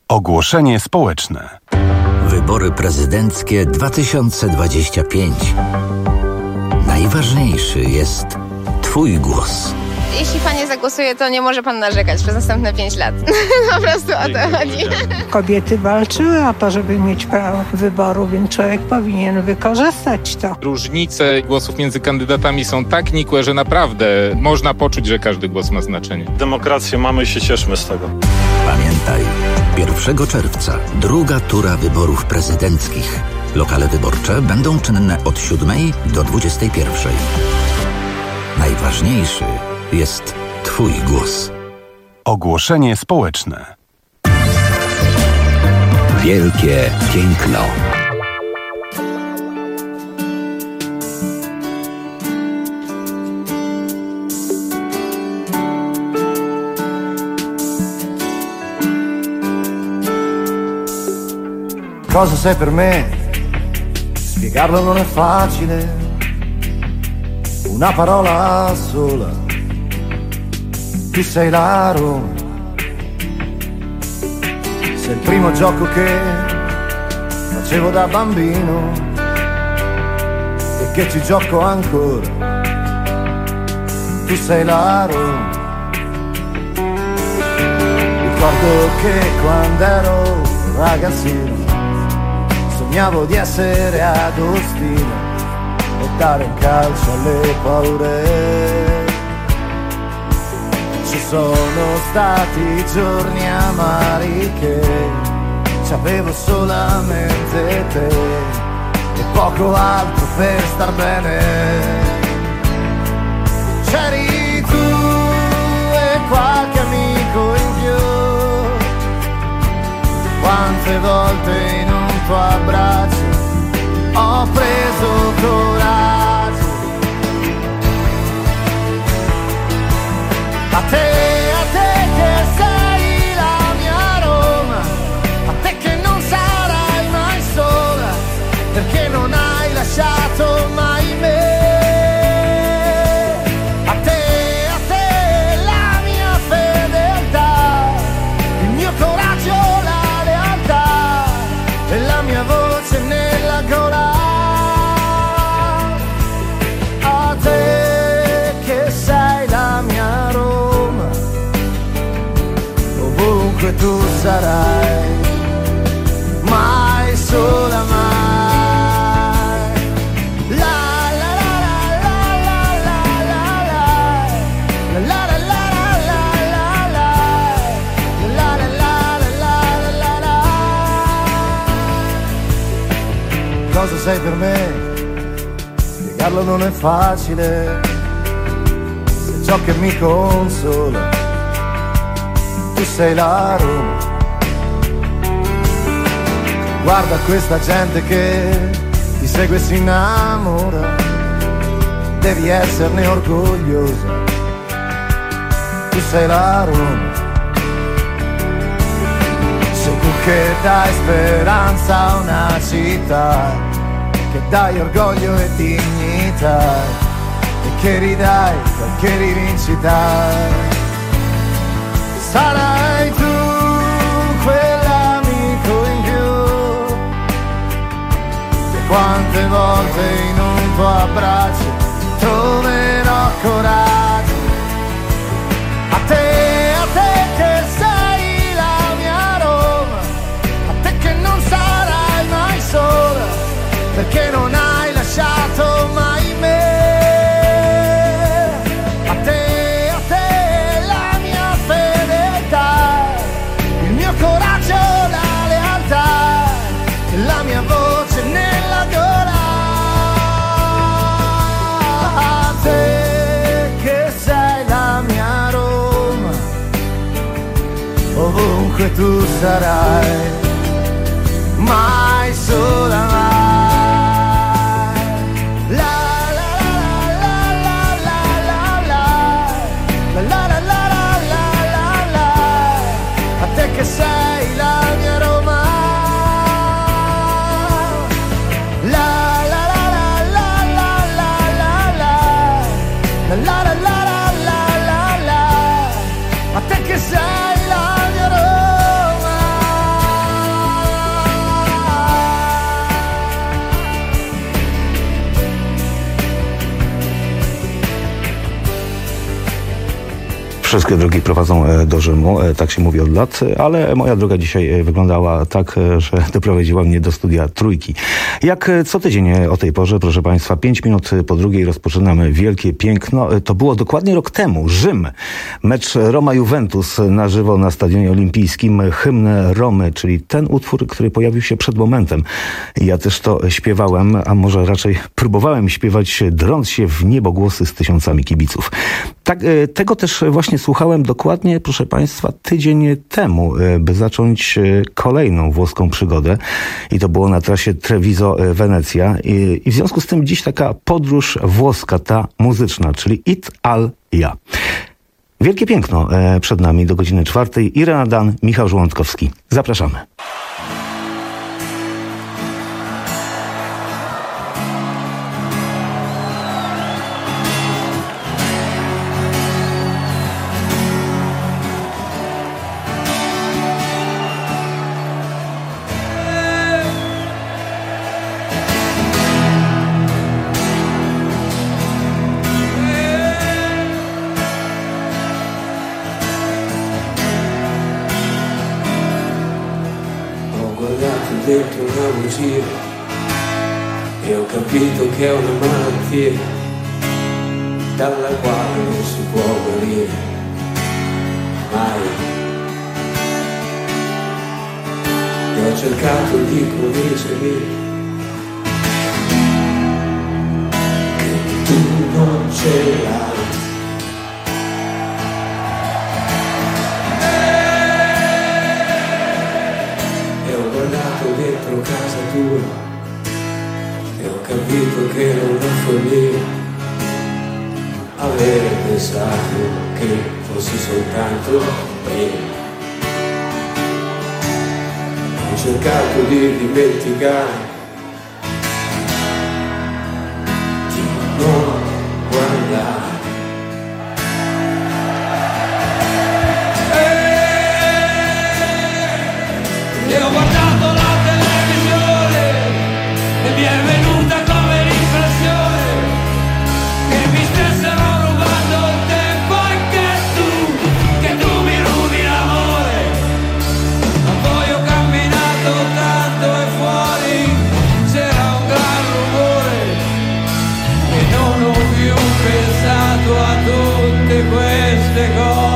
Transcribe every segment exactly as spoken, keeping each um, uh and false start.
Ogłoszenie społeczne. Wybory prezydenckie dwa tysiące dwadzieścia pięć. Najważniejszy jest Twój głos. Jeśli pan nie zagłosuje, to nie może pan narzekać przez następne pięć lat. Po prostu o to chodzi. Kobiety walczyły o to, żeby mieć prawo wyboru, więc człowiek powinien wykorzystać to. Różnice głosów między kandydatami są tak nikłe, że naprawdę można poczuć, że każdy głos ma znaczenie. Demokrację mamy i się cieszmy z tego. Pamiętaj, pierwszego czerwca druga tura wyborów prezydenckich. Lokale wyborcze będą czynne od siódmej do dwudziestej pierwszej. Najważniejszy jest Twój głos. Ogłoszenie społeczne. Wielkie piękno. Cosa sei per me? Spiegarlo non è facile. Una parola sola. Tu sei la Roma. Sei il primo gioco che facevo da bambino e che ci gioco ancora. Tu sei la Roma. Ricordo che quando ero ragazzino sognavo di essere Agostino e dare un calcio alle paure. Ci sono stati giorni amari che c'avevo solamente te e poco altro per star bene. C'eri tu e qualche amico in più. Quante volte in un tuo abbraccio ho preso coraggio. A te, a te che sei la mia Roma, a te che non sarai mai sola, perché non hai lasciato mai me. A te, a te la mia fedeltà, il mio coraggio, la lealtà e la mia voce nella gola. A te che sei la mia Roma, ovunque tu sarai, mai sola mai. La la la la la la la la la la la la la la la la. Cosa sei per me? Spiegarlo non è facile. Se ciò che mi consola, tu sei la Roma. Guarda questa gente che ti segue e si innamora, devi esserne orgogliosa. Tu sei la Roma. Sei tu che dai speranza a una città, che dai orgoglio e dignità e che ridai qualche rivincita. Sarai tu quell'amico in più, che quante volte in un tuo abbraccio troverò coraggio. A te, a te che sei la mia Roma, a te che non sarai mai sola, perché non hai lasciato mai me. A te, a te la mia fedeltà, il mio coraggio, la lealtà, la mia voce nella gola. A te che sei la mia Roma, ovunque tu sarai, mai sola mai. Che sei la mia Roma. La la la la la la la la la la la la la la la. A te che sei la mia Roma. Wszystkie drogi prowadzą do Rzymu, tak się mówi od lat, ale moja droga dzisiaj wyglądała tak, że doprowadziła mnie do studia Trójki. Jak co tydzień o tej porze, proszę Państwa, pięć minut po drugiej rozpoczynamy Wielkie Piękno. To było dokładnie rok temu. Rzym. Mecz Roma-Juventus na żywo na Stadionie Olimpijskim. Hymn Romy, czyli ten utwór, który pojawił się przed momentem. Ja też to śpiewałem, a może raczej próbowałem śpiewać, drąc się w niebogłosy z tysiącami kibiców. Tak, tego też właśnie słuchałem dokładnie, proszę Państwa, tydzień temu, by zacząć kolejną włoską przygodę. I to było na trasie Treviso-Wenecja. I, I w związku z tym dziś taka podróż włoska, ta muzyczna, czyli Italia. Wielkie Piękno przed nami do godziny czwartej. Irena Dan, Michał Żołądkowski. Zapraszamy. Dentro una bugia e ho capito che è una malattia dalla quale non si può guarire mai. E ho cercato di convincermi che tu non ce l'hai. Dentro casa tua e ho capito che era una follia avere pensato che fossi soltanto mia. Ho cercato di dimenticare, di non guardare. E ho guardato la mi è venuta come l'impressione che mi stessero rubando il tempo e che tu, che tu mi rubi l'amore. Ma poi ho camminato tanto e fuori c'era un gran rumore e non ho più pensato a tutte queste cose.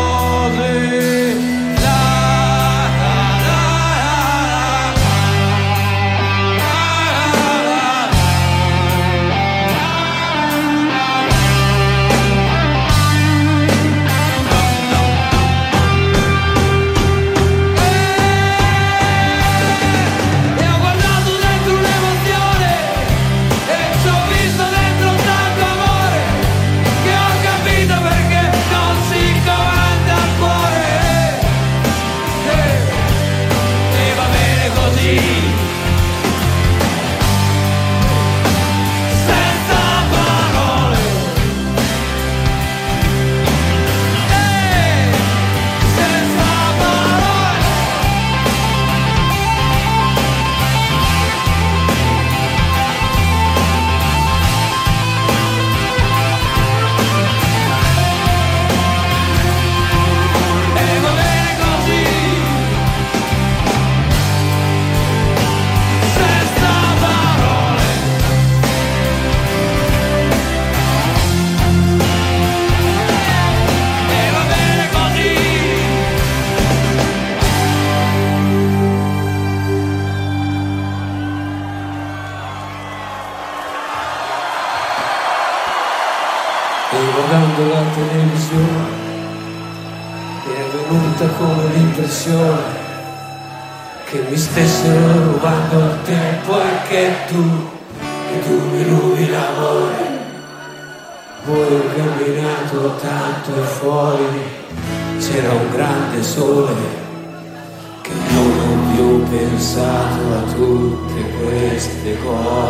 Guardando la televisione mi è venuta come l'impressione che mi stessero rubando il tempo e che tu, che tu mi rubi l'amore. Poi ho camminato tanto e fuori c'era un grande sole che non ho più pensato a tutte queste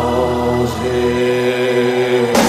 cose.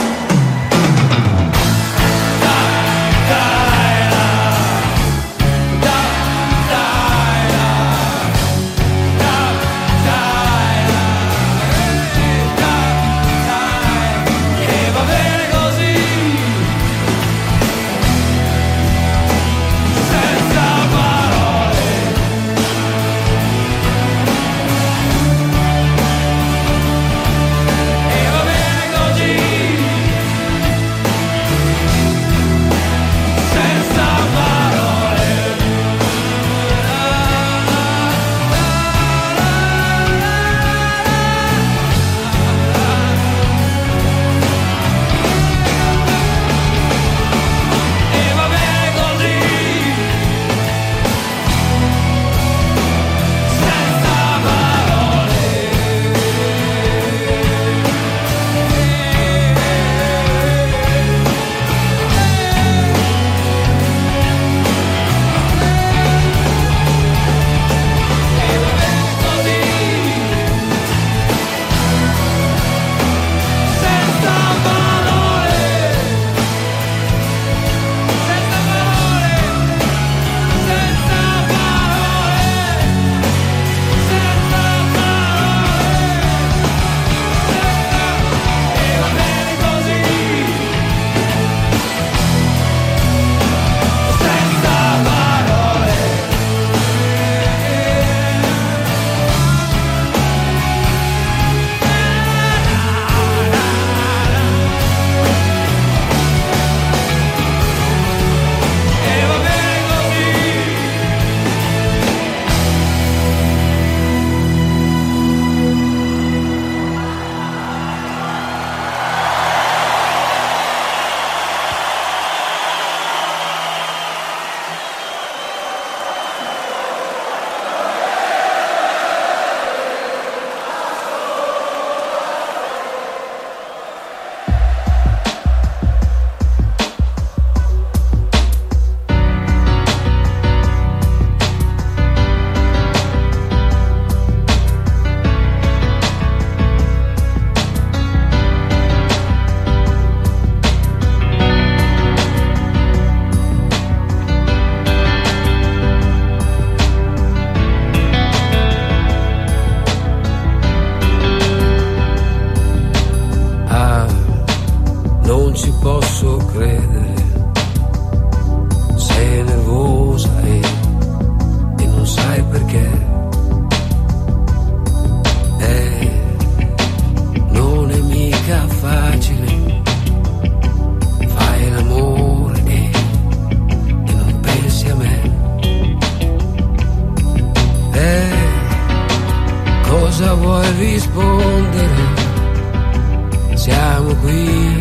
cosa vuoi rispondere? Siamo qui,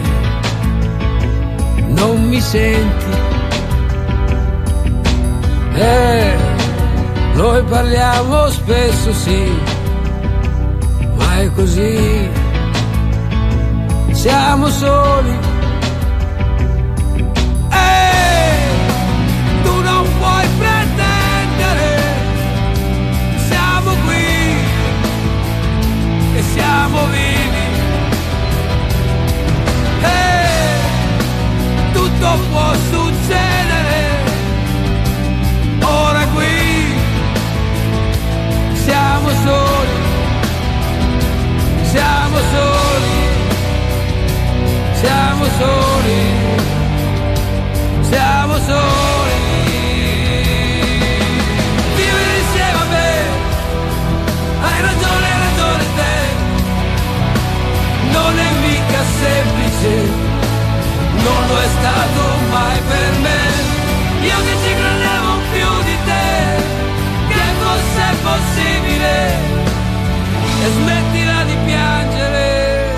non mi senti? Eh, noi parliamo spesso, sì, ma è così, siamo soli. Eh, tu non puoi pretendere, siamo qui e siamo vivi. Eh, tutto può succedere, ora qui siamo soli, siamo soli, siamo soli, siamo soli. Vivere insieme a me, hai ragione, hai ragione te, non è mica semplice, non lo è stato mai per me. Io che ci credevo più di te, che fosse possibile, e smettila di piangere.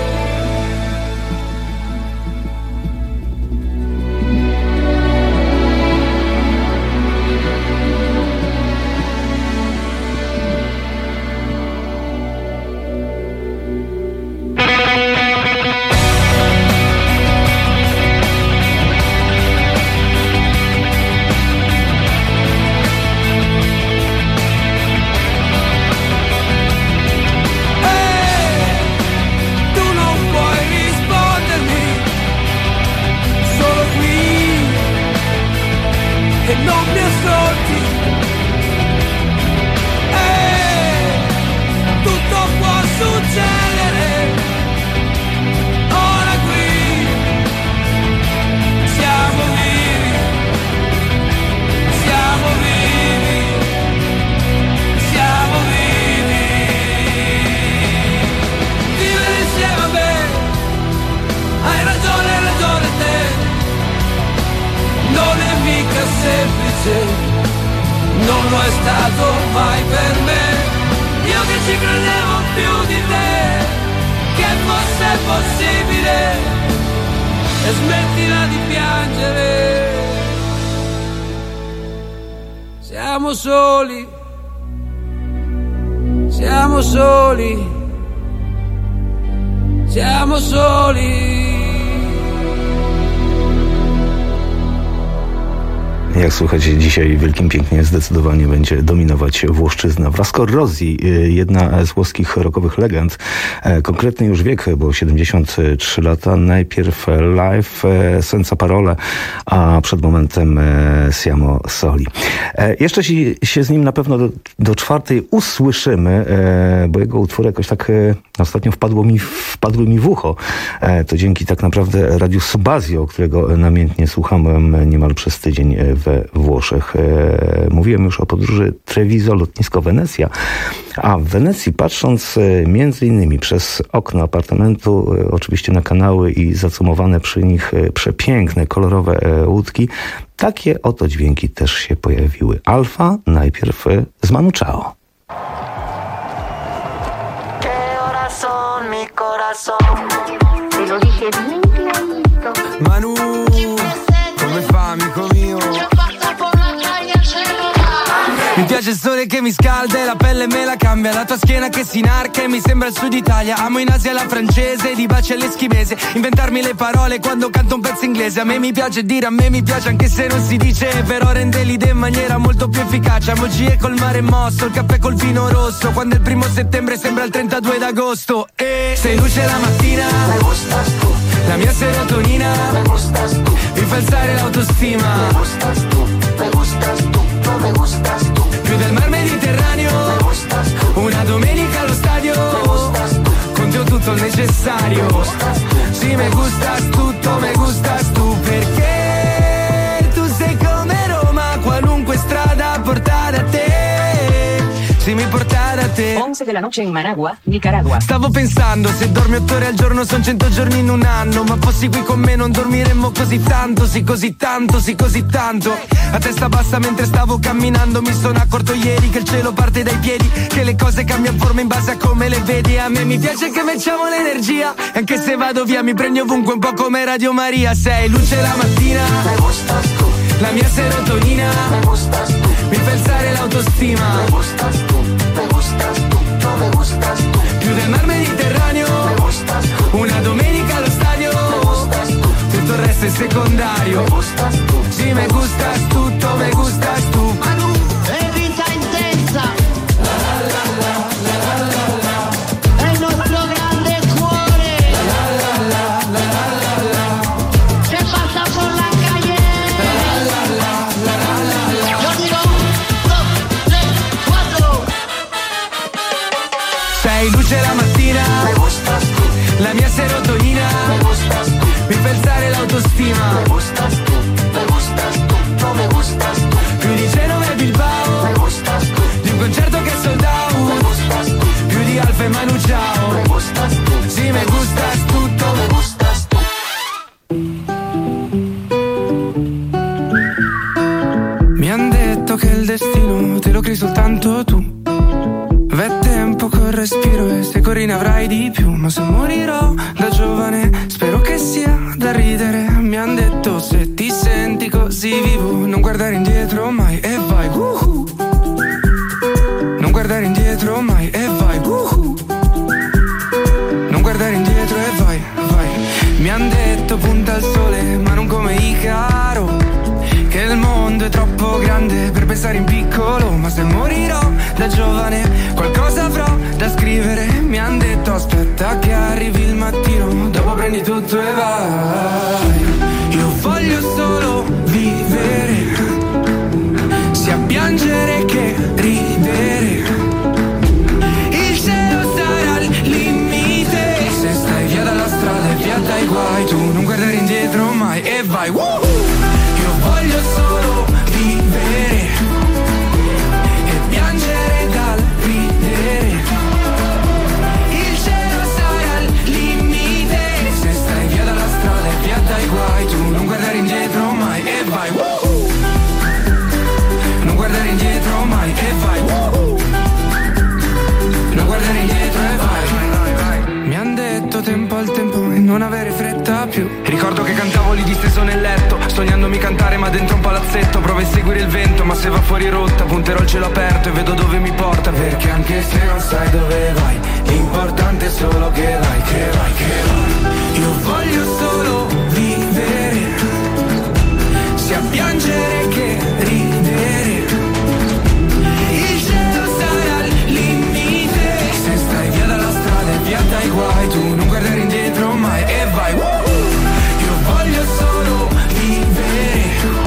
E non mi ascolti, eh, tutto può succedere, ora qui siamo vivi, siamo vivi, siamo vivi. Vivere insieme a me, hai ragione, hai ragione te, non è mica semplice, non lo è stato mai per me. Io che ci credevo più di te, che fosse possibile, e smettila di piangere. Siamo soli, siamo soli, siamo soli. Jak słychać, dzisiaj Wielkim Pięknie zdecydowanie będzie dominować włoszczyzna. Wraz z Corrosji, jedna z włoskich rockowych legend, konkretny już wiek, bo siedemdziesiąt trzy lata, najpierw live, senza parole, a przed momentem Siamo Soli. Jeszcze się z nim na pewno do, do czwartej usłyszymy, bo jego utwory jakoś tak ostatnio wpadło mi, wpadły mi w ucho. To dzięki tak naprawdę Radiu Subasio, którego namiętnie słuchałem niemal przez tydzień we Włoszech. Mówiłem już o podróży Treviso, lotnisko Wenecja, a w Wenecji, patrząc między innymi przez okno apartamentu, oczywiście na kanały i zacumowane przy nich przepiękne, kolorowe łódki, takie oto dźwięki też się pojawiły. Alfa najpierw z Manu Chao. Manu, come fa, amico mio? Mi piace il sole che mi scalda e la pelle me la cambia, la tua schiena che si inarca e mi sembra il sud Italia. Amo in Asia la francese, di baci all'eschimese, inventarmi le parole quando canto un pezzo inglese. A me mi piace dire, a me mi piace anche se non si dice, però rende l'idea in maniera molto più efficace. Emoji col mare mosso, il caffè col vino rosso, quando il primo settembre sembra il trentadue d'agosto. E sei luce la mattina, me gustas tu, la mia serotonina, me gustas tu, mi fa alzare l'autostima, me gustas tu, me gustas tu, no me gustas tu, più del mar Mediterraneo, me gustas tu, una domenica allo stadio, me gustas tu, con te ho tutto il necessario, me gustas tu, sì me gustas tutto, me gustas tu, perché tu sei come Roma, qualunque strada porta da te, se mi porta lontana da te. Once della noce in Managua, Nicaragua. Stavo pensando, se dormi otto ore al giorno son cento giorni in un anno. Ma fossi qui con me non dormiremmo così tanto. Sì così tanto, sì così tanto. A testa bassa mentre stavo camminando mi sono accorto ieri che il cielo parte dai piedi, che le cose cambiano forma in base a come le vedi. A me mi piace che mettiamo l'energia, anche se vado via mi prendi ovunque, un po' come Radio Maria. Sei luce la mattina, Me gustas tú, la mia serotonina, me gustas tú, mi fa alzare l'autostima. me gustas tú, me gustas tú, no me gustas tú, Più del mar Mediterraneo, me gustas tú, una domenica allo stadio, me gustas tú, tutto il resto è secondario. me gustas tú. Sì, me gustas tutto, me gustas tu. È vita intensa, è il nostro grande cuore, che passa por la calle. Yo digo uno, tres, cuatro. Sei luce la mattina, Me gustas tú, la mia serotonina, me gustas tú, mi fa alzare l'autostima. me gustas tú, me gustas tú, no me gustas tú, Più di Genova e Bilbao, me gustas tú, di un concerto che è sold out, me gustas tú, più di Alfa e Manu Ciao. me gustas tú, Sì, me gustas tutto, me gustas tú. Mi han detto che il destino te lo crei soltanto tu. V'è tempo col respiro e se corri ne avrai di più. Ma se morirò da giovane spero che sia da ridere. Mi han detto se ti senti così vivo non guardare indietro mai e vai uhu. Non guardare indietro mai e vai uhu. Non guardare indietro e vai, vai. Mi han detto punta al sole ma non come Icaro, che il mondo è troppo grande per pensare in piccolo. Ma se morirò da giovane qualcosa avrò da scrivere. Mi han detto aspetta che arrivi il mattino, dopo prendi tutto e vai. Io voglio solo vivere, sia piangere che ridere. Il cielo sarà al limite, se stai via dalla strada e via dai guai. Tu non guardare indietro mai e vai. Woohoo! Io voglio solo vivere e piangere dal ridere. Il cielo sarà al limite, se stai via dalla strada e via dai guai. Tu non guardare indietro mai e vai. Woohoo! Non guardare indietro mai e vai. Woohoo! Non guardare indietro e vai. Mi han detto tempo al tempo e non avere fretta più. Ricordo che cantavo lì disteso nel letto, sognandomi cantare ma dentro un palazzetto. Provo a seguire il vento ma se va fuori rotta punterò il cielo aperto e vedo dove mi porta. Perché anche se non sai dove vai, l'importante è solo che vai, che vai, che vai. Io voglio solo vivere, sia piangere che ridere. Il cielo sarà al limite, se stai via dalla strada e via dai guai. Tu non guardare indietro mai e vai. Woohoo! Io voglio solo vivere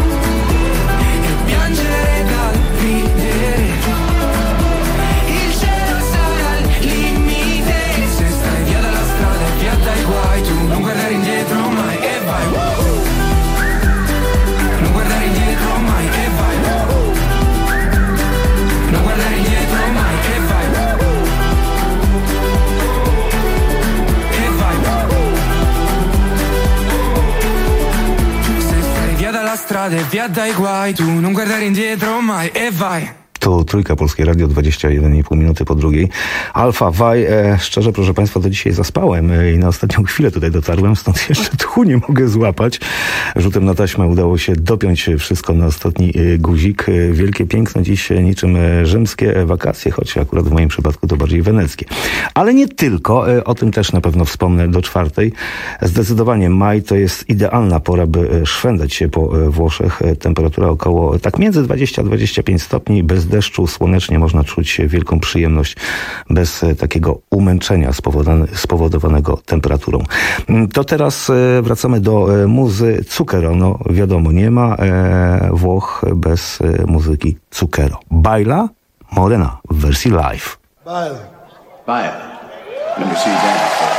e piangere dal ridere. Il cielo sarà al limite, se stai via dalla strada e via dai guai. Tu non guardare indietro mai e vai. Woohoo! Non guardare indietro mai e vai. Woohoo! Non guardare indietro mai e vai. Woohoo! E vai. Woohoo! Se stai via dalla strada e via dai guai. Tu non guardare indietro mai e vai. To Trójka, Polskie Radio, dwadzieścia jeden i pół minuty po drugiej. Alfa, Waj, e, szczerze, proszę Państwa, to dzisiaj zaspałem e, i na ostatnią chwilę tutaj dotarłem, stąd jeszcze tchu nie mogę złapać. Rzutem na taśmę udało się dopiąć wszystko na ostatni e, guzik. E, wielkie piękno dziś e, niczym e, rzymskie wakacje, choć akurat w moim przypadku to bardziej weneckie. Ale nie tylko, e, o tym też na pewno wspomnę do czwartej. Zdecydowanie maj to jest idealna pora, by e, szwendać się po e, Włoszech. E, temperatura około tak między dwadzieścia a dwadzieścia pięć stopni, bez deszczu, słonecznie, można czuć wielką przyjemność bez takiego umęczenia spowodowanego temperaturą. To teraz wracamy do muzy Zucchero. No wiadomo, nie ma Włoch bez muzyki Zucchero. Baila Morena w wersji live. Baila. Baila. Let me see you dance.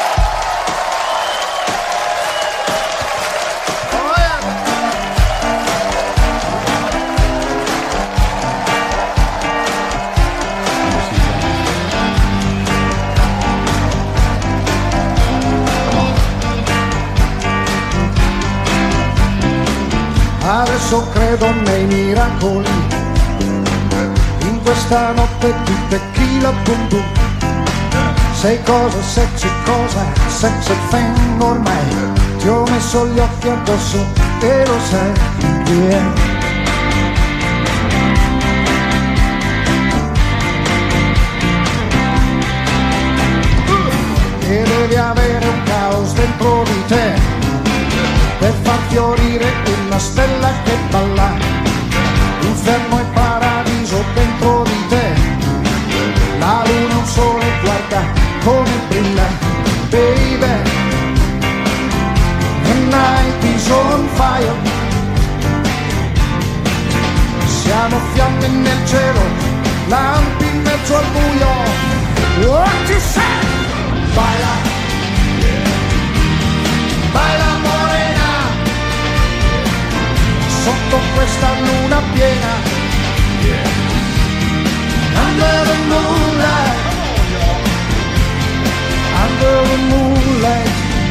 adesso credo nei miracoli. In questa notte di tequila bum bum. Sei cosa, sexy cosa, sexy thing ormai. Ti ho messo gli occhi addosso e lo sai, yeah. E devi avere un caos dentro di te per far fiorire una stella che balla. Inferno e paradiso dentro di te. La luna, un sole, guarda come brilla, baby. The night is on fire. Siamo fiamme nel cielo, lampi in mezzo al buio. What you say? Baila, baila morena, sotto questa luna piena, under the moonlight, under the moonlight.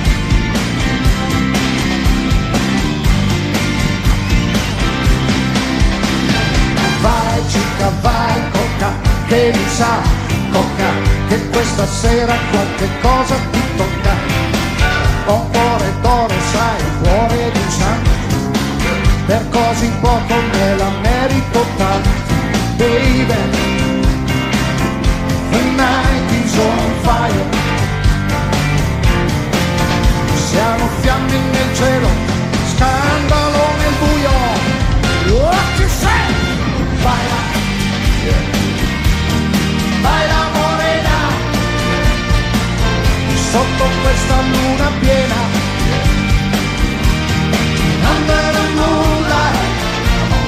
Vai cica, vai coca, che mi sa, coca, che questa sera qualche cosa ti tocca. Ho un cuore d'oro, sai, il cuore di un santo. Per così poco me la merito tanto, baby. The night is on fire. Siamo fiamme nel cielo, scandalo nel buio. What you say? Baila, baila morena, sotto questa luna piena, under the moonlight,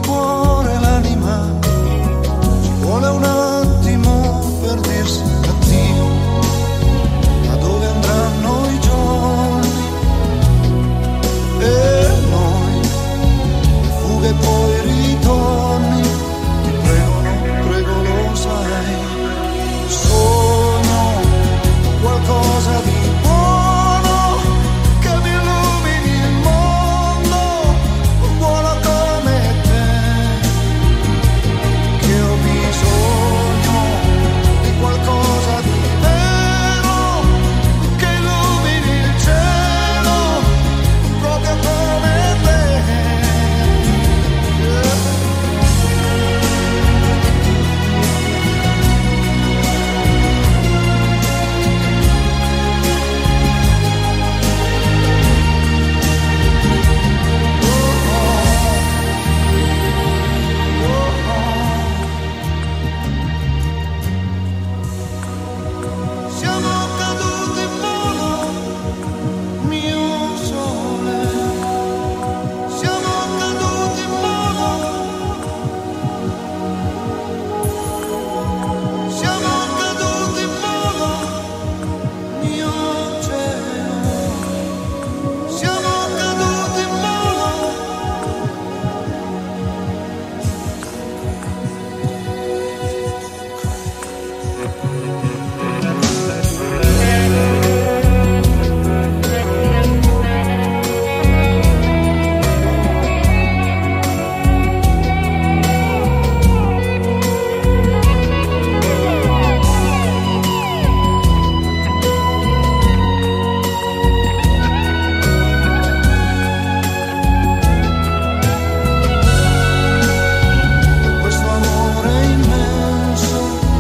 cuore, l'anima, ci vuole un attimo per dirsi addio. Ma dove andranno i giorni? E noi, le fughe e poi ritorni, ti prego, non prego, lo sai. Sogno qualcosa di buono che mi illumini il mondo, buono come te, che ho bisogno di qualcosa di vero che illumini il cielo proprio come te. Siamo caduti in volo, mio sole. Siamo caduti in volo. Siamo caduti in volo, mio cielo. Siamo caduti in volo. Questo amore immenso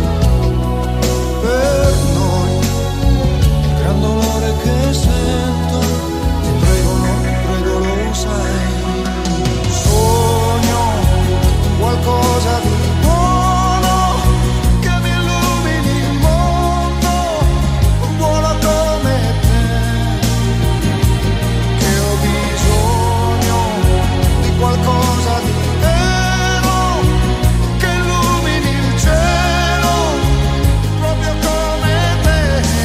per noi, il gran dolore che sento, ti prego, non prego, lo sai. Sogno qualcosa di buono che mi illumini il mondo, buono come te, che ho bisogno di qualcosa di vero che illumini il cielo proprio come te.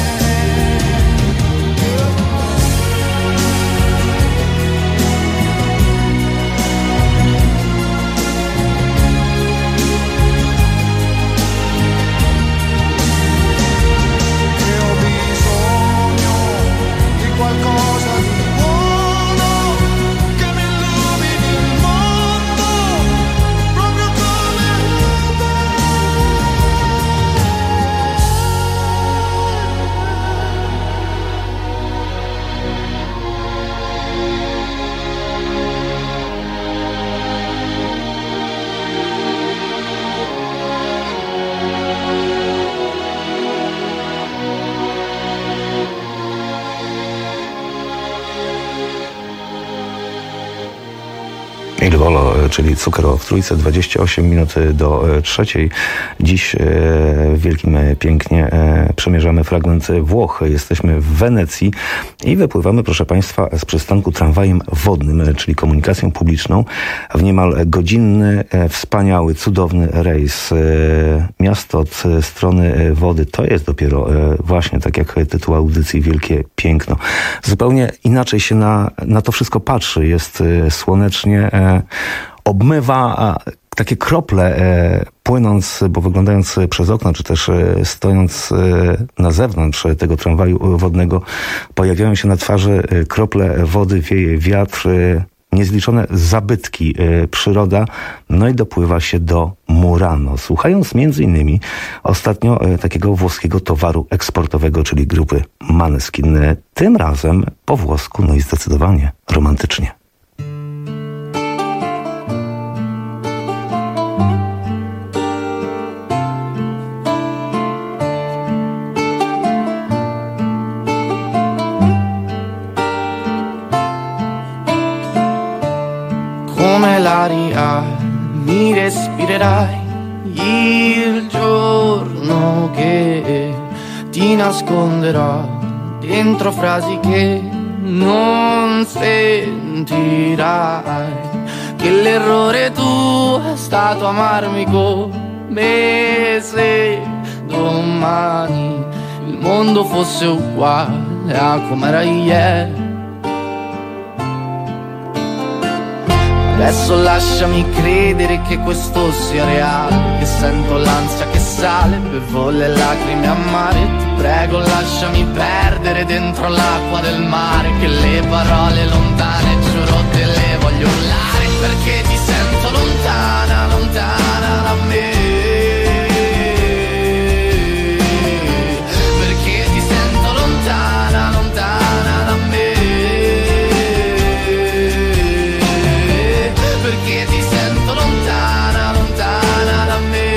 Che ho bisogno di qualcosa di buono che mi illumini il mondo proprio come te. Il Volo, czyli Zucchero w Trójce, dwadzieścia osiem minut do e, trzeciej. Dziś e, w Wielkim Pięknie e, przemierzamy fragment Włoch. Jesteśmy w Wenecji i wypływamy, proszę Państwa, z przystanku tramwajem wodnym, e, czyli komunikacją publiczną, w niemal godzinny, e, wspaniały, cudowny rejs. E, miasto od e, strony e, wody to jest dopiero e, właśnie, tak jak tytuł audycji, Wielkie Piękno. Zupełnie inaczej się na, na to wszystko patrzy. Jest e, słonecznie, e, obmywa takie krople, e, płynąc, bo wyglądając przez okno, czy też e, stojąc e, na zewnątrz tego tramwaju wodnego, pojawiają się na twarzy e, krople wody, wieje wiatr, e, niezliczone zabytki, e, przyroda, no i dopływa się do Murano. Słuchając między innymi ostatnio e, takiego włoskiego towaru eksportowego, czyli grupy Måneskin. E, tym razem po włosku, no i zdecydowanie romantycznie. Come l'aria mi respirerai il giorno che ti nasconderò dentro frasi che non sentirai. che l'errore tuo è stato amarmi come se domani il mondo fosse uguale a com'era ieri. Adesso lasciami credere che questo sia reale, che sento l'ansia che sale, bevo le lacrime amare. Ti prego lasciami perdere dentro l'acqua del mare, che le parole lontane giuro te le voglio urlare, perché ti sento lontana, lontana da me. Perché ti sento lontana, lontana da me. Perché ti sento lontana, lontana da me.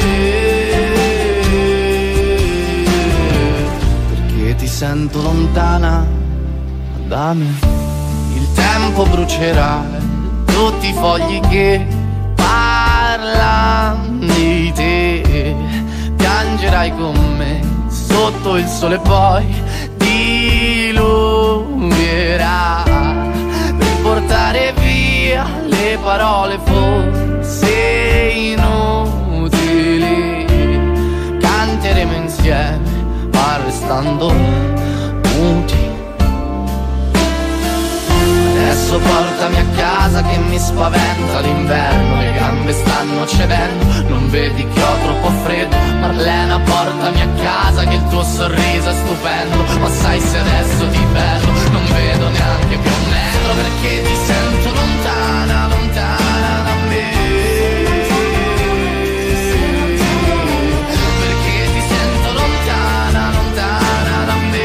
Perché ti sento lontana da me. Il tempo brucerà tutti i fogli che parlano di te. Piangerai con me sotto il sole, poi diluvierà per portare via le parole forse inutili. Canteremo insieme ma restando muti. Adesso portami a casa che mi spaventa l'inverno, le gambe stanno cedendo, non vedi che ho troppo freddo. Marlena portami a casa che il tuo sorriso è stupendo, ma sai se adesso ti perdo non vedo neanche più un metro, perché ti sento lontana, lontana da me. Perché ti sento lontana, lontana da me.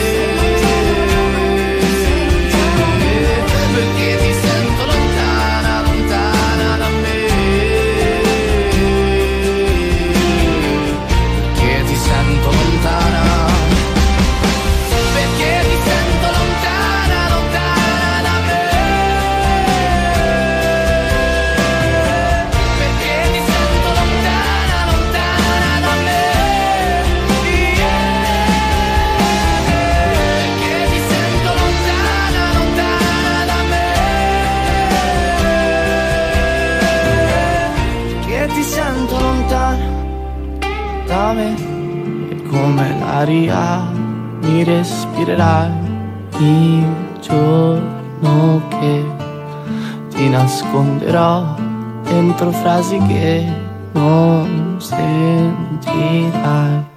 Perché ti sento lontana, lontana da me. Perché ti sento lontana. Perché ti sento lontana, lontana da me. Perché ti sento lontana, lontana da me. Perché ti sento lontana, lontana da me. Perché ti sento lontana da me. E come l'aria mi respirerai il giorno che ti nasconderò dentro frasi che non sentirai.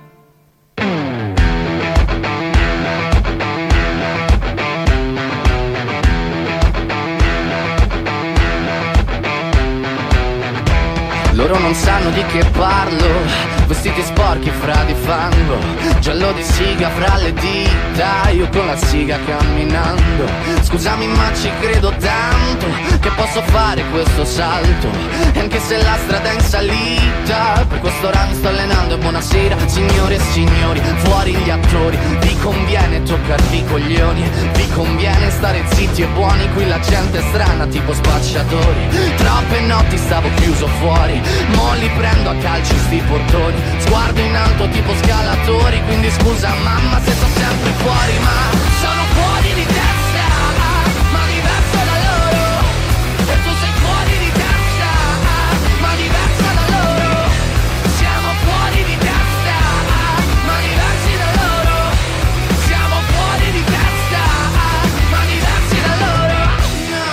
Loro non sanno di che parlo, vestiti sporchi fra di fango, giallo di siga fra le dita, io con la siga camminando. Scusami ma ci credo tanto che posso fare questo salto, e anche se la strada è in salita, per questo ora mi sto allenando. E buonasera signore e signori, fuori gli attori, vi conviene toccarvi i coglioni, vi conviene stare zitti e buoni, qui la gente è strana tipo spacciatori. Troppe notti stavo chiuso fuori, mo li prendo a calci sti portoni, sguardo in alto tipo scalatori, quindi scusa mamma se sto sempre fuori, ma sono fuori di testa, ma diverso da loro, e tu sei fuori di testa, ma diversa da loro, siamo fuori di testa, ma diversi da loro, siamo fuori di testa, ma diversi da loro, no.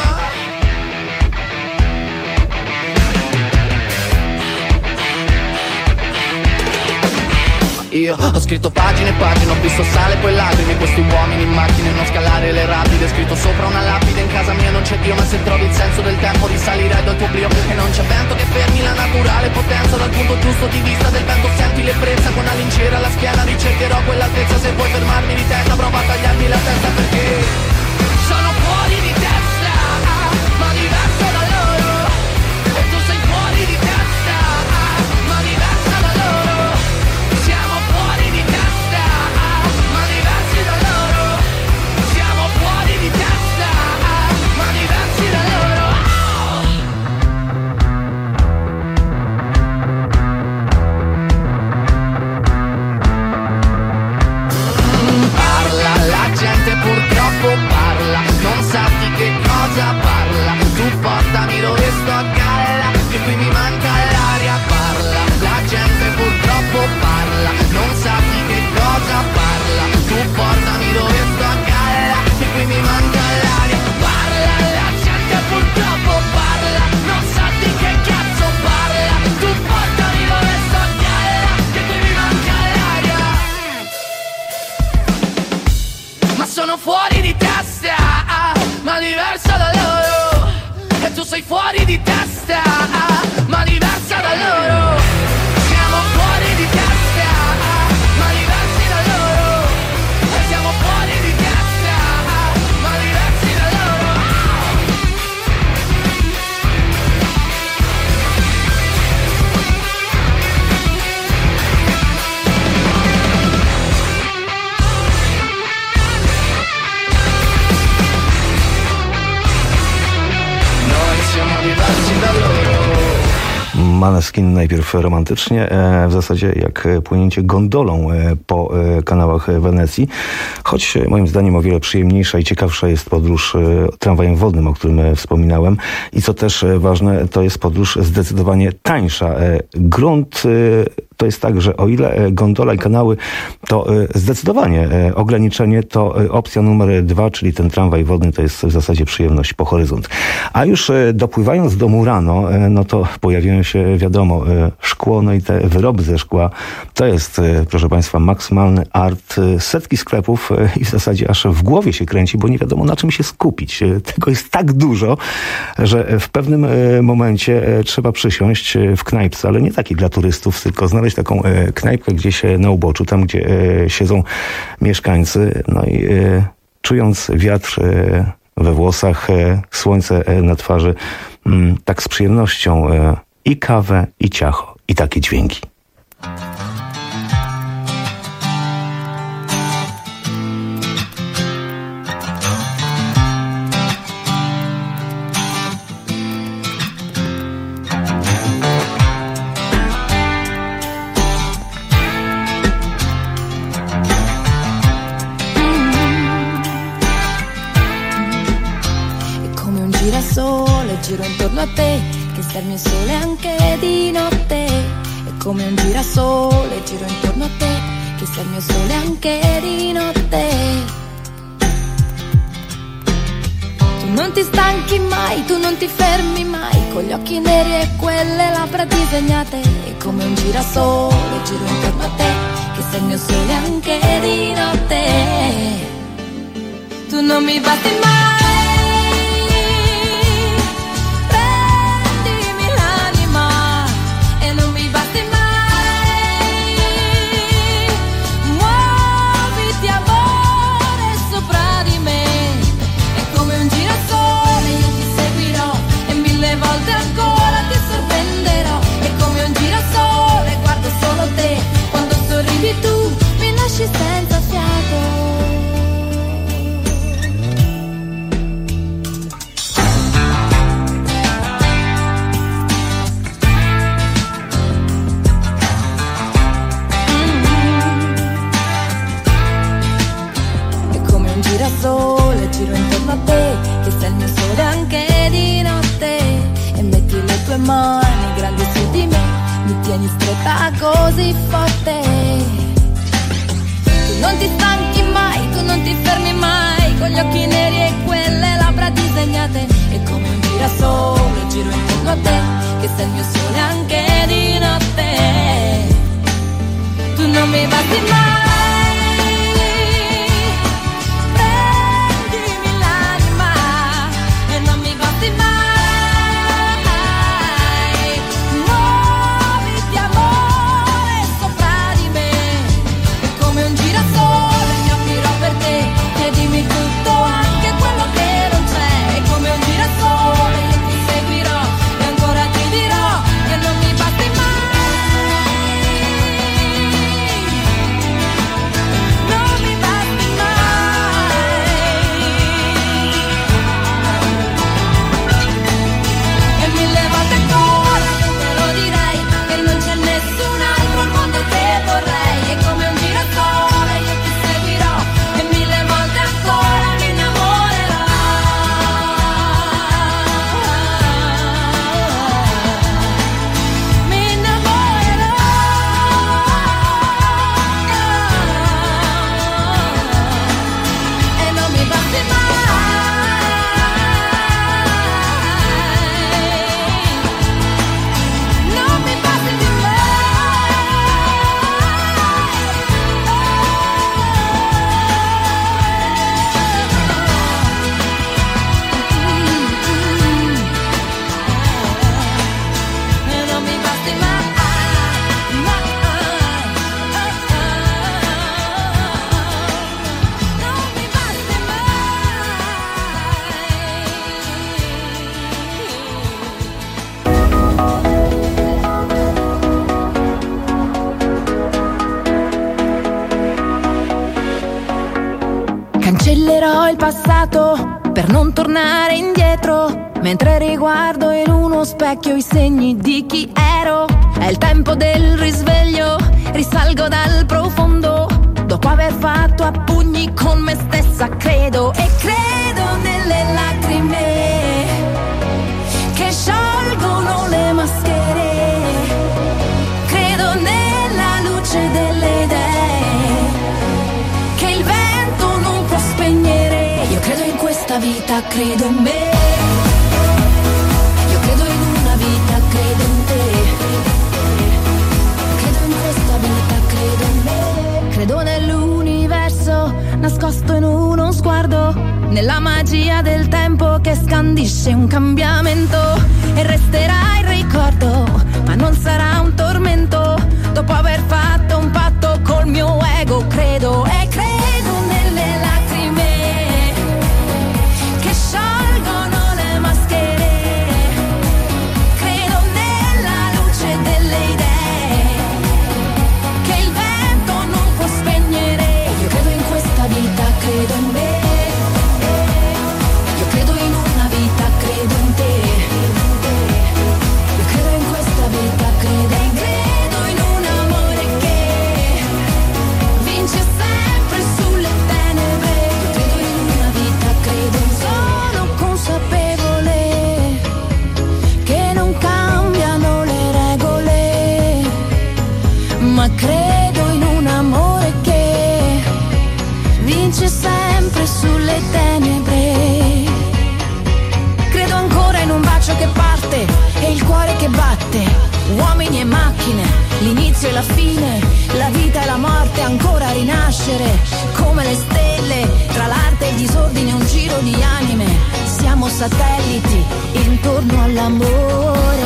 Io ho scritto pagine e pagine, ho visto sale poi lacrime, questi uomini in macchine, non scalare le rapide, scritto sopra una lapide, in casa mia non c'è Dio, ma se trovi il senso del tempo risalirai dal tuo oblio, e non c'è vento che fermi la naturale potenza, dal punto giusto di vista del vento senti l'ebbrezza, con una lincera alla schiena ricercherò quell'altezza, se vuoi fermarmi di testa prova a tagliarmi la testa, perché sono fuori di testa, ma diverso da loro, e tu sei fuori di testa, ma diversa da loro, siamo fuori di testa, ma diversi da loro, siamo fuori di testa, ma diversi da loro. Maneskin najpierw romantycznie, w zasadzie jak płynięcie gondolą po kanałach Wenecji, choć moim zdaniem o wiele przyjemniejsza i ciekawsza jest podróż tramwajem wodnym, o którym wspominałem. I co też ważne, to jest podróż zdecydowanie tańsza. Grunt to jest tak, że o ile gondola i kanały to zdecydowanie ograniczenie, to opcja numer dwa, czyli ten tramwaj wodny, to jest w zasadzie przyjemność po horyzont. A już dopływając do Murano, no to pojawiają się, wiadomo, szkło, no i te wyroby ze szkła. To jest, proszę Państwa, maksymalny art. Setki sklepów i w zasadzie aż w głowie się kręci, bo nie wiadomo na czym się skupić. Tego jest tak dużo, że w pewnym momencie trzeba przysiąść w knajpce, ale nie takiej dla turystów, tylko znaleźć taką knajpkę gdzieś na uboczu, tam gdzie siedzą mieszkańcy, no i czując wiatr we włosach, słońce na twarzy, tak z przyjemnością i kawę, i ciacho, i takie dźwięki. Giro intorno a te, che sei il mio sole anche di notte. È come un girasole, giro intorno a te, che sei il mio sole anche di notte. Tu non ti stanchi mai, tu non ti fermi mai, con gli occhi neri e quelle labbra disegnate. È come un girasole, giro intorno a te, che sei il mio sole anche di notte. Tu non mi batti mai. Senza fiato. Mm-hmm. È come un girasole, giro intorno a te, che sei il mio sole anche di notte. E metti le tue mani grandi su di me, mi tieni stretta così forte. Non ti stanchi mai, tu non ti fermi mai, con gli occhi neri e quelle labbra disegnate. È come un girasole, giro intorno a te, che sei il mio sole anche di notte. Tu non mi basti mai. Cancellerò il passato per non tornare indietro. mentre riguardo in uno specchio i segni di chi ero. È il tempo del risveglio, risalgo dal profondo, dopo aver fatto a pugni con me stessa, credo. E credo nelle lacrime che sciolgono le maschere, credo nella luce delle idee che il vento non può spegnere. Io credo in questa vita, credo in me. Io credo in una vita, credo in te. Credo in questa vita, credo in me. Credo nell'universo nascosto in uno sguardo, nella magia del tempo che scandisce un cambiamento. E resterà il ricordo, ma non sarà un tormento, dopo aver fatto un patto col mio ego, credo. E credo nelle lacrime che sciolgono le maschere, credo nella luce delle idee che il vento non può spegnere. Io credo in questa vita, credo in me. Io credo in una vita, credo in te. Io credo in questa vita, credo in me. Credo in un amore che vince sempre sulle tenebre. Io credo in una vita, credo in sono consapevole che non cambiano le regole, ma credo in un amore che vince sempre sulle tenebre. Credo ancora in un bacio che parte e il cuore che batte, uomini e macchine, l'inizio e la fine, la vita e la morte, ancora a rinascere come le stelle, tra l'arte e il disordine un giro di anime. Siamo satelliti intorno all'amore,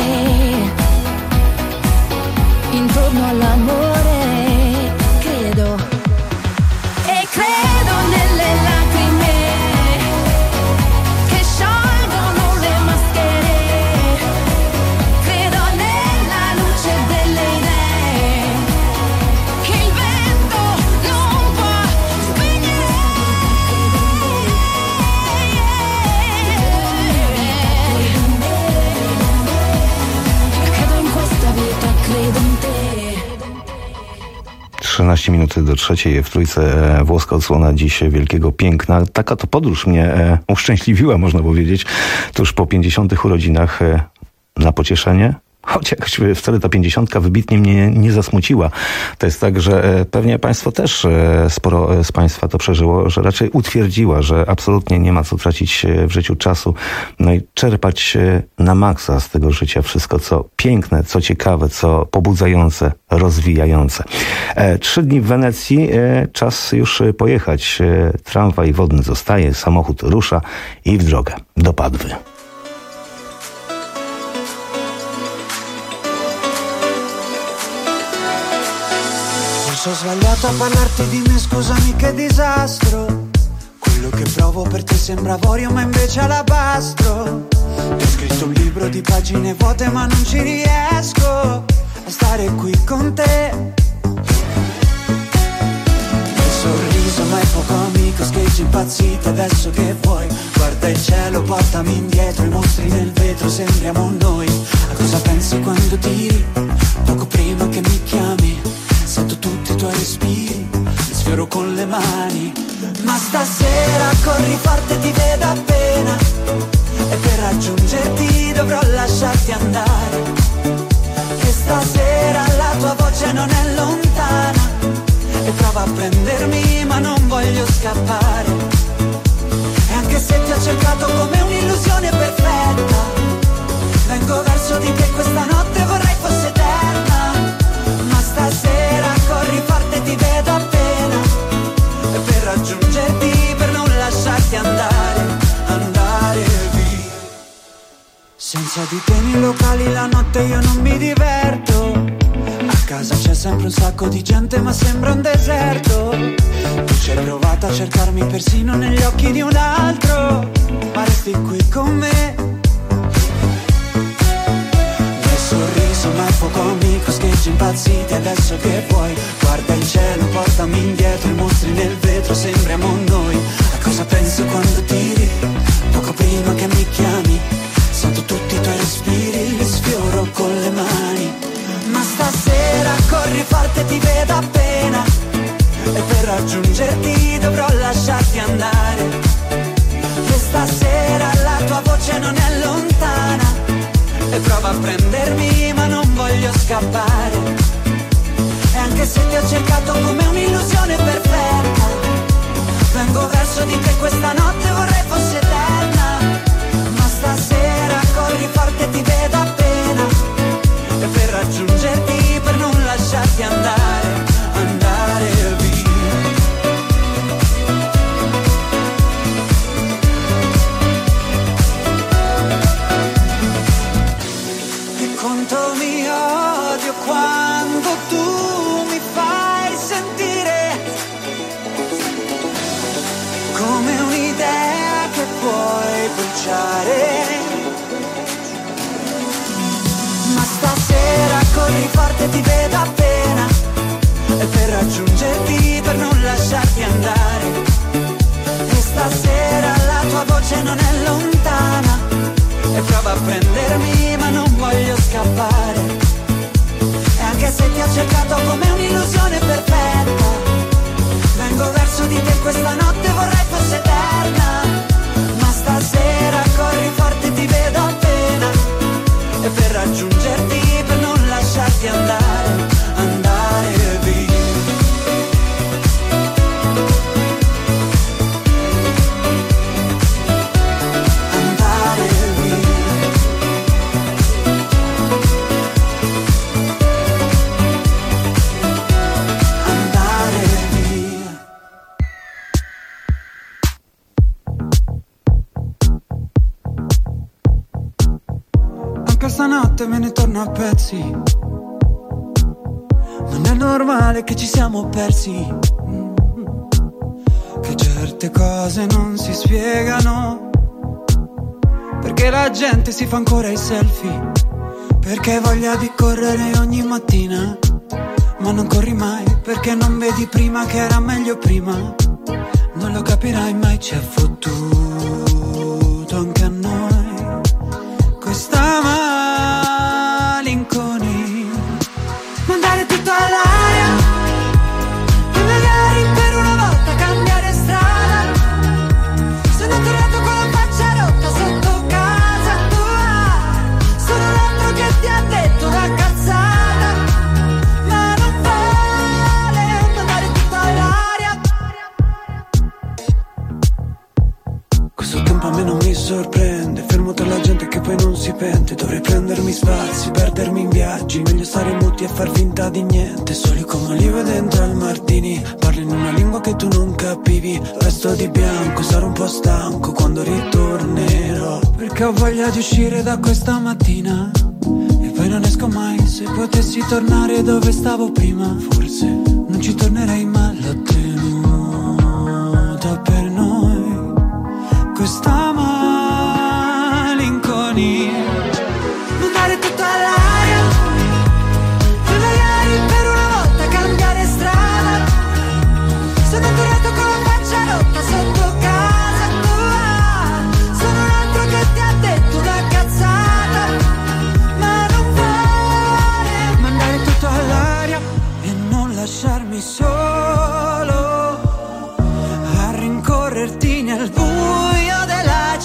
intorno all'amore, credo. E credo nelle lacrime che sciolgono le maschere, credo nella luce delle idee che il vento non può spegnere. Credo in questa vita, credo in te. trzynaście minut do trzeciej w Trójce. E, włoska odsłona dziś wielkiego piękna. Taka to podróż mnie e, uszczęśliwiła, można powiedzieć, tuż po pięćdziesiątych urodzinach. E, na pocieszenie, chociaż wcale ta pięćdziesiątka wybitnie mnie nie zasmuciła. To jest tak, że e, pewnie państwo też, e, sporo z państwa to przeżyło, że raczej utwierdziła, że absolutnie nie ma co tracić w życiu czasu, no i czerpać e, na maksa z tego życia wszystko, co piękne, co ciekawe, co pobudzające, rozwijające. E, trzy dni w Wenecji, e, czas już pojechać. E, tramwaj wodny zostaje, samochód rusza i w drogę do Padwy. Ho sbagliato a parlarti di me, scusami che disastro. Quello che provo per te sembra avorio ma invece alabastro. Ti ho scritto un libro di pagine vuote ma non ci riesco a stare qui con te. Il sorriso ma è poco amico, scheggi impazzito adesso che vuoi. Guarda il cielo, portami indietro, i mostri nel vetro sembriamo noi. A cosa pensi quando tiri? Poco prima che mi chiami sento tutti i tuoi respiri, li sfioro con le mani. Ma stasera corri forte, ti vedo appena, e per raggiungerti dovrò lasciarti andare. E stasera la tua voce non è lontana, e prova a prendermi ma non voglio scappare. E anche se ti ho cercato come un'illusione perfetta, vengo verso di te questa notte, vorrei fosse eterna. Ma stasera corri forte, ti vedo appena, e per raggiungerti, per non lasciarti andare, andare via. Senza di te nei locali la notte io non mi diverto. A casa c'è sempre un sacco di gente ma sembra un deserto. Tu ci hai provato a cercarmi persino negli occhi di un altro, ma resti qui con me. Nel sorriso sorriso ma il fuoco amico, scheggi impazziti adesso che vuoi. Guarda il cielo, portami indietro, i mostri nel vetro, sembriamo noi. A cosa penso quando tiri? Poco prima che mi chiami, sento tutti i tuoi respiri, li sfioro con le mani. Ma stasera corri forte, ti vedo appena, e per raggiungerti dovrò lasciarti andare. E stasera la tua voce non è lontana, e prova a prendermi ma non voglio scappare. E anche se ti ho cercato come un'illusione perfetta, vengo verso di te questa notte, vorrei fosse eterna. Ma stasera corri forte, ti vedo appena, e per raggiungerti, per non lasciarti andare, andare via. E quanto mi odio quando tu mi fai sentire come un'idea che puoi bruciare. Ma stasera corri forte, ti vedo appena, e per raggiungerti, per non lasciarti andare. E stasera la tua voce non è lontana, e prova a prendermi ma non voglio scappare. E anche se ti ho cercato come un'illusione perfetta, vengo verso di te questa notte, vorrei fosse eterna. Ma stasera corri forte, ti vedo appena, e per raggiungerti, per non lasciarti andare, andare via. Andare via. Andare via. Anche stanotte me ne torno a pezzi, non è normale che ci siamo persi, che certe cose non si spiegano, perché la gente si fa ancora i selfie, perché voglia di correre ogni mattina, ma non corri mai, perché non vedi prima che era meglio prima. Non lo capirai mai, ci è fottuto anche a noi questa malinconia. Mandare tutto all'aria e magari per una volta cambiare strada. Sono tornato con la faccia rotta sotto casa tua, sono un altro che ti ha detto una cazzata, ma non vale mandare tutto all'aria. Questo tempo a me non mi sorprende, fermo tra la gente che poi non si pente. Dovrei prendermi spazi, perdermi in viaggi, meglio stare muti e far finta di niente. Soli come olive dentro al martini, parli in una lingua che tu non capivi. Resto di bianco, sarò un po' stanco quando ritornerò, perché ho voglia di uscire da questa mattina, e poi non esco mai. Se potessi tornare dove stavo prima, forse non ci tornerei, ma l'ho tenuta per noi questa malinconia. Mandare tutto all'aria e magari per una volta cambiare strada. Sono tornato con la faccia rotta sotto casa tua, sono un altro che ti ha detto una cazzata, ma non vuole mandare tutto all'aria e non lasciarmi solo a rincorrerti nel buio della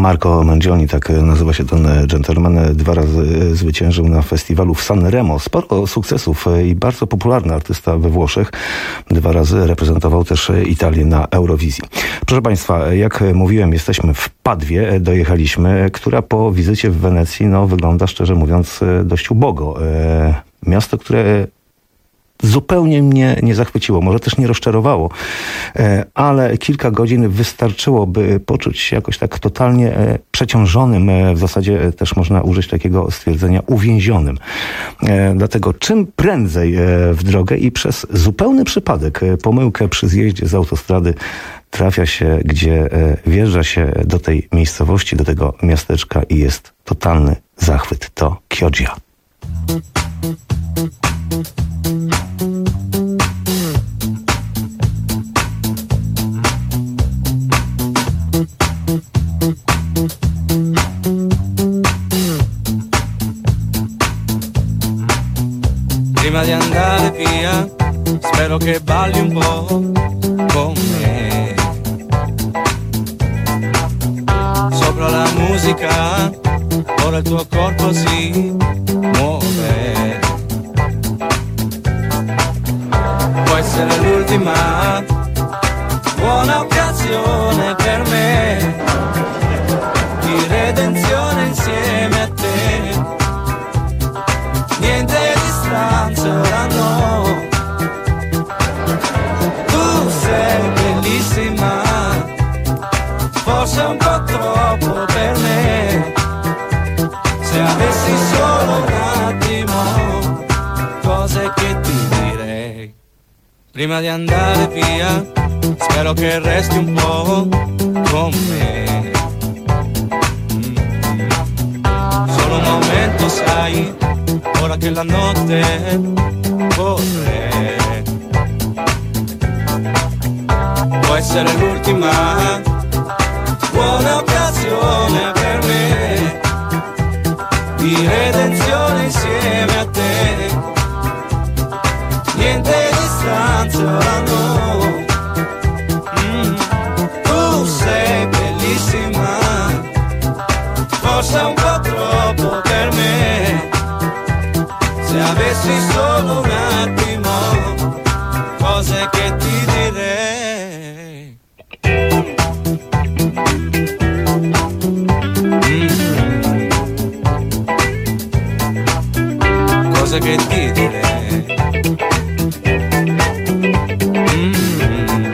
Marco Mangioni, tak nazywa się ten gentleman, dwa razy zwyciężył na festiwalu w Sanremo. Sporo sukcesów i bardzo popularny artysta we Włoszech. Dwa razy reprezentował też Italię na Eurowizji. Proszę Państwa, jak mówiłem, jesteśmy w Padwie, dojechaliśmy, która po wizycie w Wenecji, no wygląda szczerze mówiąc dość ubogo. Miasto, które zupełnie mnie nie zachwyciło, może też nie rozczarowało, ale kilka godzin wystarczyło, by poczuć się jakoś tak totalnie przeciążonym, w zasadzie też można użyć takiego stwierdzenia uwięzionym. Dlatego czym prędzej w drogę i przez zupełny przypadek, pomyłkę przy zjeździe z autostrady trafia się, gdzie wjeżdża się do tej miejscowości, do tego miasteczka i jest totalny zachwyt. To Chioggia. Prima di andare via, spero che balli un po' con me. Sopra la musica, ora il tuo corpo si muove. Può essere l'ultima buona occasione per me di redenzione insieme a te. Niente distanza, ora no. Tu sei bellissima, forse un po' troppo per me. Se avessi solo un attimo, cose che ti direi. Prima di andare via, spero che resti un po' con me. Solo un momento, sai, ora che la notte corre. Può essere l'ultima buona occasione per me di redenzione insieme a te. Niente distanza, ora no. Mm. Tu sei bellissima, forse un po' troppo per me. Se avessi solo un attimo, cose che ti direi. Mm. Cose che ti direi. Mm.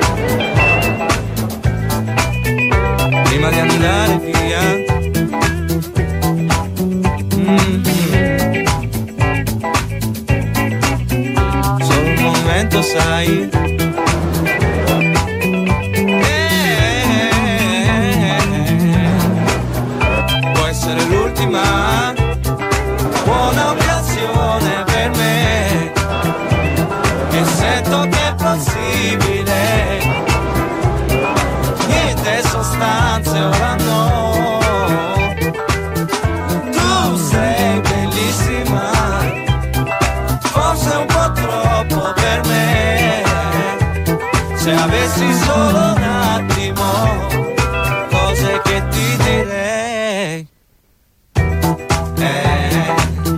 Prima di andare via. Sai, eh, può essere l'ultima buona occasione per me, e sento che è possibile. Niente sostanze, ora no. Tu sei bellissima, forse un po' troppo per me. Se avessi solo un attimo, cose che ti direi. Eh,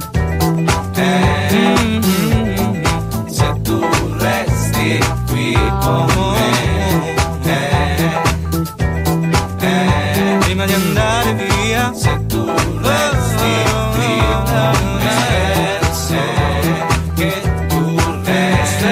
eh, mm-hmm. Se tu resti qui con me, eh, eh, prima di andare via. Se tu resti qui con me, se che tu resti.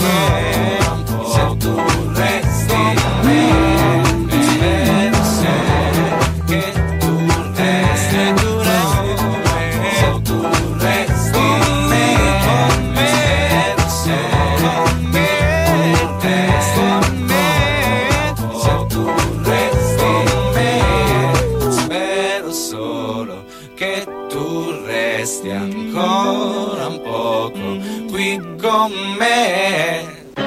Ancora un poco qui con me.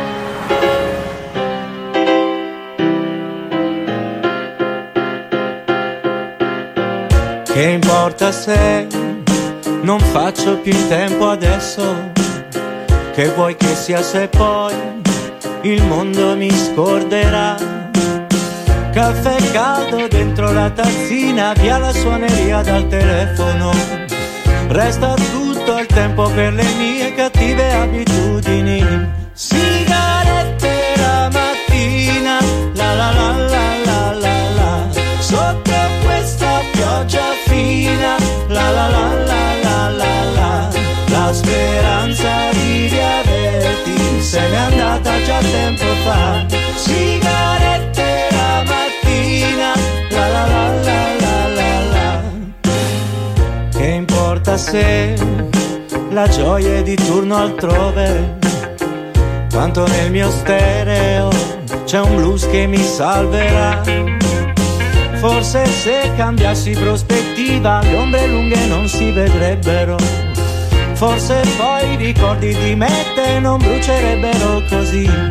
Che importa se non faccio più in tempo adesso? Che vuoi che sia se poi il mondo mi scorderà? Caffè caldo dentro la tazzina, via la suoneria dal telefono. Resta tutto il tempo per le mie cattive abitudini. Sigarette la mattina, la la la la la la la. Sotto questa pioggia fina, la la la la la la la. La speranza di riaverti se n'è andata già tempo fa. Sigarette la mattina, la la la la la la la. Che importa se la gioia è di turno altrove, tanto nel mio stereo c'è un blues che mi salverà. Forse se cambiassi prospettiva le ombre lunghe non si vedrebbero. Forse poi i ricordi di me te non brucierebbero così.